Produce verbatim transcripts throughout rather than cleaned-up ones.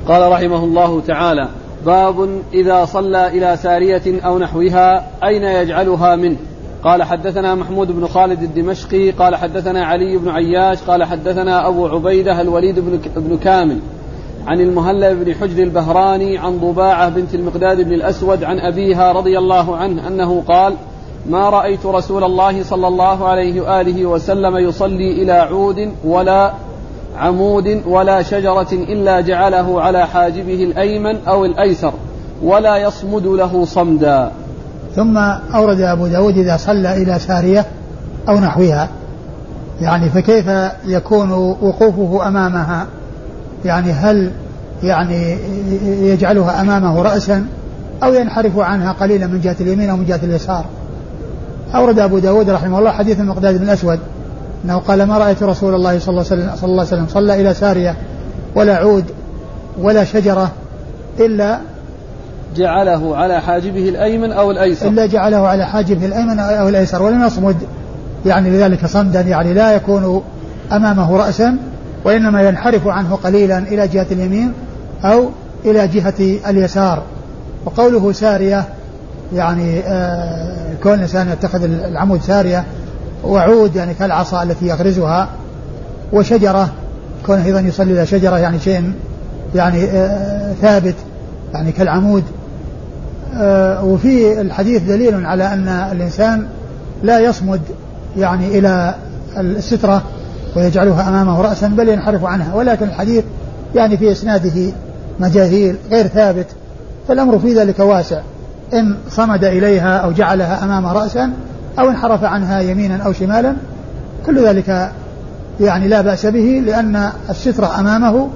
قال رحمه الله تعالى: باب إذا صلى إلى سارية أو نحوها أين يجعلها منه. قال حدثنا محمود بن خالد الدمشقي قال حدثنا علي بن عياش قال حدثنا أبو عبيدة الوليد بن كامل عن المهلب بن حجر البهراني عن ضباعة بنت المقداد بن الأسود عن أبيها رضي الله عنه أنه قال: ما رأيت رسول الله صلى الله عليه وآله وسلم يصلي إلى عود ولا عمود ولا شجرة إلا جعله على حاجبه الأيمن أو الأيسر ولا يصمد له صمدا. ثم أورد أبو داود إذا صلى إلى سارية أو نحوها، يعني فكيف يكون وقوفه أمامها؟ يعني هل يعني يجعلها أمامه رأسا أو ينحرف عنها قليلا من جهة اليمين أو من جهة اليسار؟ أورد أبو داود رحمه الله حديث المقداد بن الأسود أنه قال: ما رأيت رسول الله صلى الله عليه وسلم صلى إلى سارية ولا عود ولا شجرة إلا جعله على حاجبه الأيمن أو الأيسر إلا جعله على حاجبه الأيمن أو الأيسر ولم يصمد يعني لذلك صمدا، يعني لا يكون أمامه رأسا وإنما ينحرف عنه قليلا إلى جهة اليمين أو إلى جهة اليسار. وقوله سارية يعني آه كون الإنسان يتخذ العمود سارية، وعود يعني كالعصا التي يغرزها، وشجرة كون أيضا يصلي إلى شجرة يعني شيء يعني آه ثابت يعني كالعمود. آه وفي الحديث دليل على أن الإنسان لا يصمد يعني إلى السترة ويجعلها أمامه رأسا بل ينحرف عنها، ولكن الحديث يعني في إسناده مجاهيل غير ثابت، فالأمر في ذلك واسع، إن صمد إليها أو جعلها أمامه رأسا أو انحرف عنها يمينا أو شمالا كل ذلك يعني لا بأس به، لأن السترة أمامه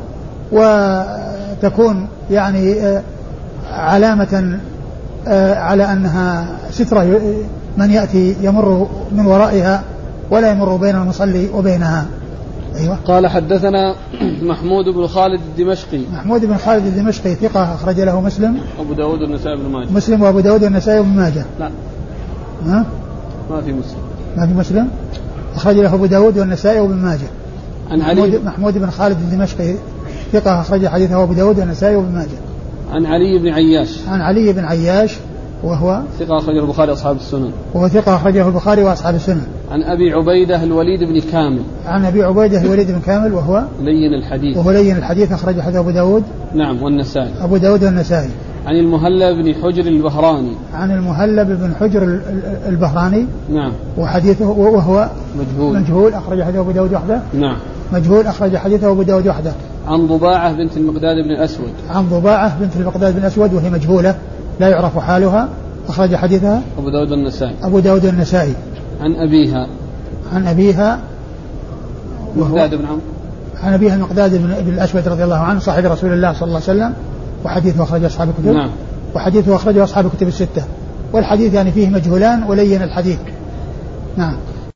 وتكون يعني علامة على أنها سترة من يأتي يمر من ورائها ولا يمر بين المصلي وبينها. أيوة. قال حدثنا محمود بن خالد الدمشقي. محمود بن خالد الدمشقي ثقة أخرج له مسلم أبو داود والنسائي بن ماجه. مسلم وأبو داود والنسائي بن ماجه. لا ها؟ ما في مسلم. ما في مسلم. أخرج له أبو داود والنسائي وابن ماجه. عن علي محمود بن خالد الدمشقي ثقة أخرج حديثه أبو داود والنسائي وابن ماجه. عن علي بن عياش. عن علي بن عياش وهو ثقة أخرجه البخاري وأصحاب السنن. وهو ثقة أخرجه البخاري وأصحاب السنن. عن أبي عبيدة الوليد بن كامل. عن أبي عبيدة الوليد بن كامل وهو لين الحديث. وهو لين الحديث أخرج حديث أبو داود. نعم والنسائي. أبو داود والنسائي. عن المهلب بن حجر البهراني. عن المهلب بن حجر البهراني. نعم. وحديثه وهو مجهول. مجهول أخرج حديث أبو داود وحده. نعم. مجهول أخرج حديثه أبو داود وحده. عن ضباعة بنت المقداد بن الأسود. عن ضباعة بنت المقداد بن الأسود وهي مجهولة لا يعرف حالها، أخرج حديثها أبو داود النسائي. أبو داود النسائي. عن أبيها. عن أبيها مقداد بن عمرو. عن أبيها المقداد بن الأسود رضي الله عنه صاحب رسول الله صلى الله عليه وسلم، وحديثه أخرج أصحاب الكتب. نعم. وحديثه أخرجه أصحاب الكتب الستة، والحديث يعني فيه مجهولان ولين الحديث. نعم.